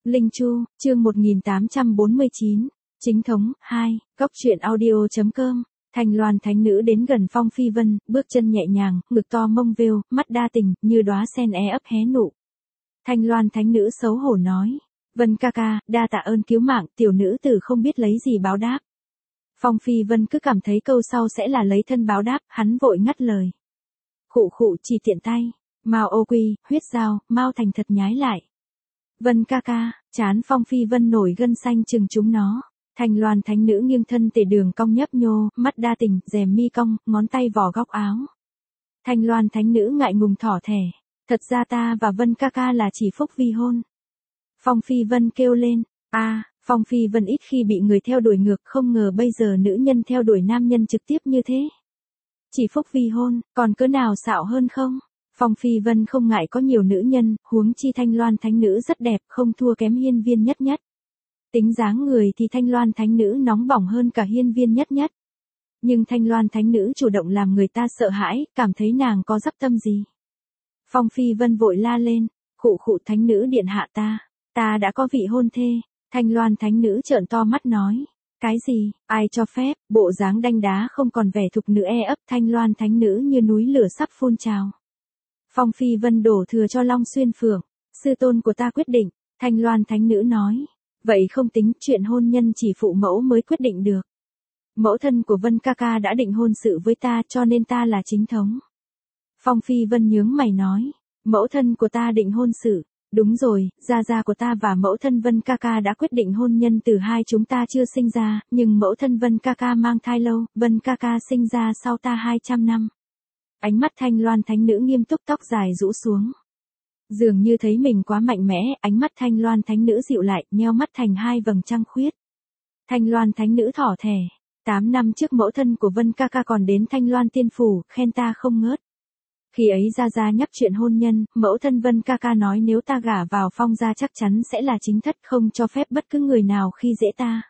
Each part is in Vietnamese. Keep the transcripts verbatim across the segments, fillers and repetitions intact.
Linh Chu, chương một nghìn tám trăm bốn mươi chín. Chính thống, hai, góc truyện audio.com. Thanh Loan thánh nữ đến gần Phong Phi Vân, bước chân nhẹ nhàng, ngực to mông vêu, mắt đa tình, như đóa sen é ấp hé nụ. Thanh Loan thánh nữ xấu hổ nói, Vân ca ca, đa tạ ơn cứu mạng, tiểu nữ tử không biết lấy gì báo đáp. Phong Phi Vân cứ cảm thấy câu sau sẽ là lấy thân báo đáp, hắn vội ngắt lời. Khụ khụ chỉ tiện tay, Mao ô quy, huyết dao, Mao thành thật nhái lại. Vân ca ca, chán Phong Phi Vân nổi gân xanh chừng chúng nó. Thanh Loan thánh nữ nghiêng thân tề đường cong nhấp nhô, mắt đa tình, rèm mi cong, ngón tay vò góc áo. Thanh Loan thánh nữ ngại ngùng thỏ thẻ, thật ra ta và Vân ca ca là chỉ phúc vi hôn. Phong Phi Vân kêu lên, a, à, Phong Phi Vân ít khi bị người theo đuổi ngược, không ngờ bây giờ nữ nhân theo đuổi nam nhân trực tiếp như thế. Chỉ phúc vi hôn, còn cỡ nào xạo hơn không? Phong Phi Vân không ngại có nhiều nữ nhân, huống chi Thanh Loan thánh nữ rất đẹp, không thua kém hiên viên nhất nhất. Tính dáng người thì Thanh Loan thánh nữ nóng bỏng hơn cả hiên viên nhất nhất. Nhưng Thanh Loan thánh nữ chủ động làm người ta sợ hãi, cảm thấy nàng có dấp tâm gì. Phong Phi Vân vội la lên, khụ khụ thánh nữ điện hạ ta, ta đã có vị hôn thê. Thanh Loan thánh nữ trợn to mắt nói, cái gì, ai cho phép, bộ dáng đanh đá không còn vẻ thục nữ e ấp. Thanh Loan thánh nữ như núi lửa sắp phun trào. Phong Phi Vân đổ thừa cho Long Xuyên Phượng, sư tôn của ta quyết định. Thanh Loan thánh nữ nói, vậy không tính, chuyện hôn nhân chỉ phụ mẫu mới quyết định được. Mẫu thân của Vân ca ca đã định hôn sự với ta, cho nên ta là chính thống. Phong Phi Vân nhướng mày nói, mẫu thân của ta định hôn sự, đúng rồi, gia gia của ta và mẫu thân Vân ca ca đã quyết định hôn nhân từ hai chúng ta chưa sinh ra, nhưng mẫu thân Vân ca ca mang thai lâu, Vân ca ca sinh ra sau ta hai trăm năm. Ánh mắt Thanh Loan thánh nữ nghiêm túc, tóc dài rũ xuống. Dường như thấy mình quá mạnh mẽ, ánh mắt Thanh Loan thánh nữ dịu lại, nheo mắt thành hai vầng trăng khuyết. Thanh Loan thánh nữ thỏ thẻ, tám năm trước mẫu thân của Vân ca ca còn đến Thanh Loan tiên phủ, khen ta không ngớt. Khi ấy gia gia nhắc chuyện hôn nhân, mẫu thân Vân ca ca nói nếu ta gả vào Phong gia chắc chắn sẽ là chính thất, không cho phép bất cứ người nào khi dễ ta.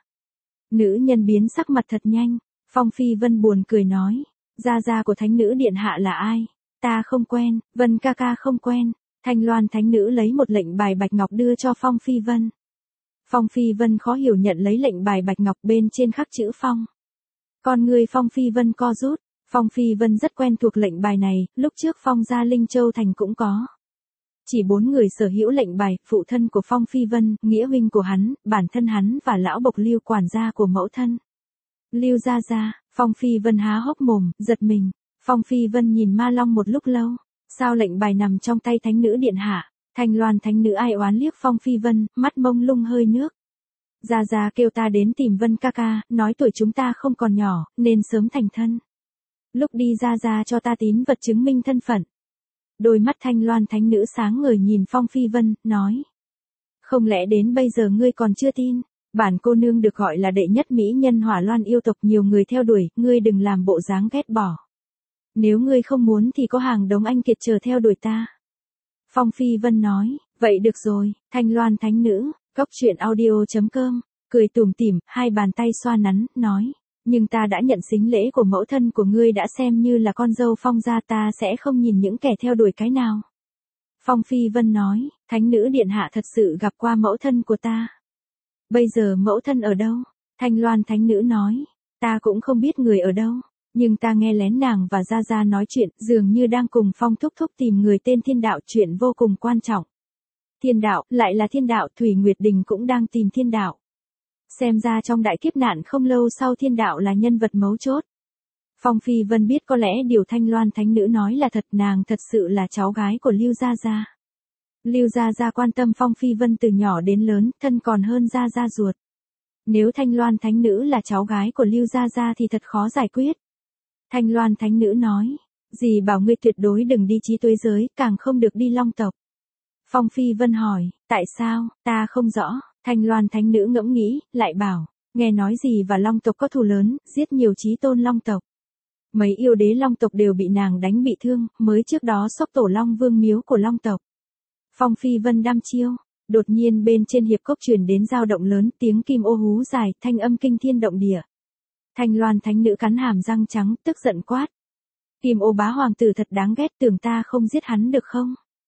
Nữ nhân biến sắc mặt thật nhanh, Phong Phi Vân buồn cười nói, gia gia của thánh nữ điện hạ là ai? Ta không quen, Vân ca ca không quen. Thanh Loan thánh nữ lấy một lệnh bài bạch ngọc đưa cho Phong Phi Vân. Phong Phi Vân khó hiểu nhận lấy lệnh bài bạch ngọc, bên trên khắc chữ Phong. Con người Phong Phi Vân co rút, Phong Phi Vân rất quen thuộc lệnh bài này, lúc trước Phong gia Linh Châu thành cũng có. Chỉ bốn người sở hữu lệnh bài, phụ thân của Phong Phi Vân, nghĩa huynh của hắn, bản thân hắn và lão bộc Lưu quản gia của mẫu thân. Lưu gia gia, Phong Phi Vân há hốc mồm, giật mình. Phong Phi Vân nhìn Ma Long một lúc lâu. Sao lệnh bài nằm trong tay thánh nữ điện hạ? Thanh Loan thánh nữ ai oán liếc Phong Phi Vân, mắt mông lung hơi nước. Gia Gia kêu ta đến tìm Vân ca ca, nói tuổi chúng ta không còn nhỏ, nên sớm thành thân. Lúc đi Gia Gia cho ta tín vật chứng minh thân phận. Đôi mắt Thanh Loan thánh nữ sáng ngời nhìn Phong Phi Vân, nói. Không lẽ đến bây giờ ngươi còn chưa tin? Bản cô nương được gọi là đệ nhất mỹ nhân Hỏa Loan yêu tộc, nhiều người theo đuổi, ngươi đừng làm bộ dáng ghét bỏ. Nếu ngươi không muốn thì có hàng đống anh kiệt chờ theo đuổi ta. Phong Phi Vân nói, vậy được rồi. Thanh Loan thánh nữ, góc truyện audio.com, cười tủm tỉm, hai bàn tay xoa nắn, nói, nhưng ta đã nhận sính lễ của mẫu thân của ngươi, đã xem như là con dâu Phong gia, ta sẽ không nhìn những kẻ theo đuổi cái nào. Phong Phi Vân nói, thánh nữ điện hạ thật sự gặp qua mẫu thân của ta. Bây giờ mẫu thân ở đâu? Thanh Loan thánh nữ nói, ta cũng không biết người ở đâu. Nhưng ta nghe lén nàng và Gia Gia nói chuyện, dường như đang cùng Phong thúc thúc tìm người tên Thiên Đạo, chuyện vô cùng quan trọng. Thiên Đạo, lại là Thiên Đạo, Thủy Nguyệt Đình cũng đang tìm Thiên Đạo. Xem ra trong đại kiếp nạn không lâu sau Thiên Đạo là nhân vật mấu chốt. Phong Phi Vân biết có lẽ điều Thanh Loan thánh nữ nói là thật, nàng thật sự là cháu gái của Lưu Gia Gia. Lưu Gia Gia quan tâm Phong Phi Vân từ nhỏ đến lớn, thân còn hơn Gia Gia ruột. Nếu Thanh Loan thánh nữ là cháu gái của Lưu Gia Gia thì thật khó giải quyết. Thanh Loan thánh nữ nói, dì bảo ngươi tuyệt đối đừng đi trí tuế giới, càng không được đi Long tộc. Phong Phi Vân hỏi, tại sao, ta không rõ. Thanh Loan thánh nữ ngẫm nghĩ, lại bảo, nghe nói dì và Long tộc có thù lớn, giết nhiều chí tôn Long tộc. Mấy yêu đế Long tộc đều bị nàng đánh bị thương, mới trước đó xốc tổ Long Vương miếu của Long tộc. Phong Phi Vân đăm chiêu, đột nhiên bên trên hiệp cốc truyền đến dao động lớn, tiếng kim ô hú dài, thanh âm kinh thiên động địa. Thanh Loan thánh nữ cắn hàm răng trắng, tức giận quát. Kim ô bá hoàng tử thật đáng ghét, tưởng ta không giết hắn được không?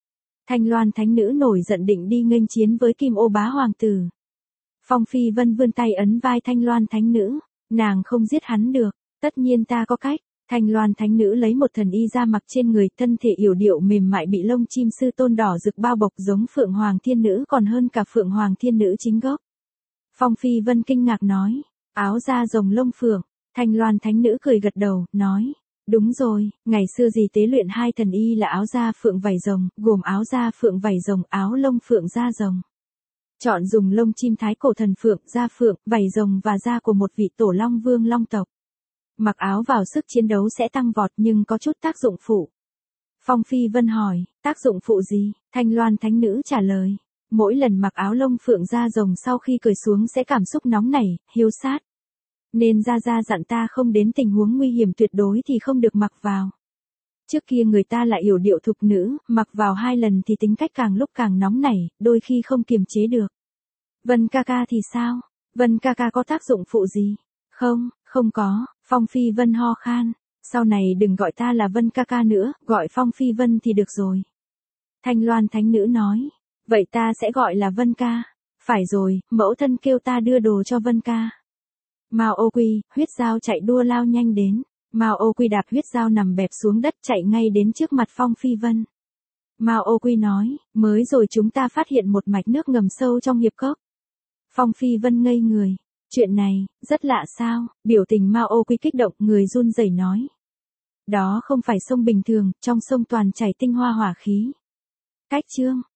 Thanh Loan thánh nữ nổi giận định đi nghênh chiến với Kim Ô bá hoàng tử. Phong Phi Vân vươn tay ấn vai Thanh Loan thánh nữ, nàng không giết hắn được, tất nhiên ta có cách. Thanh Loan thánh nữ lấy một thần y ra mặc trên người, thân thể yểu điệu mềm mại bị lông chim sư tôn đỏ rực bao bọc giống Phượng Hoàng Thiên Nữ còn hơn cả Phượng Hoàng Thiên Nữ chính gốc. Phong Phi Vân kinh ngạc nói, áo da rồng lông phượng. Thanh Loan thánh nữ cười gật đầu, nói, đúng rồi, ngày xưa dì tế luyện hai thần y là áo da phượng vảy rồng, gồm áo da phượng vảy rồng, áo lông phượng da rồng. Chọn dùng lông chim thái cổ thần phượng, da phượng, vảy rồng và da của một vị tổ long vương long tộc. Mặc áo vào sức chiến đấu sẽ tăng vọt nhưng có chút tác dụng phụ. Phong Phi Vân hỏi, tác dụng phụ gì? Thanh Loan thánh nữ trả lời, mỗi lần mặc áo lông phượng da rồng sau khi cởi xuống sẽ cảm xúc nóng nảy, hiếu sát. Nên Gia Gia dặn ta không đến tình huống nguy hiểm tuyệt đối thì không được mặc vào. Trước kia người ta là yểu điệu thục nữ, mặc vào hai lần thì tính cách càng lúc càng nóng nảy, đôi khi không kiềm chế được. Vân ca ca thì sao? Vân ca ca có tác dụng phụ gì? Không, không có. Phong Phi Vân ho khan, sau này đừng gọi ta là Vân ca ca nữa, gọi Phong Phi Vân thì được rồi. Thanh Loan thánh nữ nói, vậy ta sẽ gọi là Vân ca. Phải rồi, mẫu thân kêu ta đưa đồ cho Vân ca. Mao Ô Quy, huyết dao chạy đua lao nhanh đến. Mao Ô Quy đạp huyết dao nằm bẹp xuống đất chạy ngay đến trước mặt Phong Phi Vân. Mao Ô Quy nói, mới rồi chúng ta phát hiện một mạch nước ngầm sâu trong hiệp cốc. Phong Phi Vân ngây người. Chuyện này, rất lạ sao? Biểu tình Mao Ô Quy kích động, người run rẩy nói. Đó không phải sông bình thường, trong sông toàn chảy tinh hoa hỏa khí. Cách chương.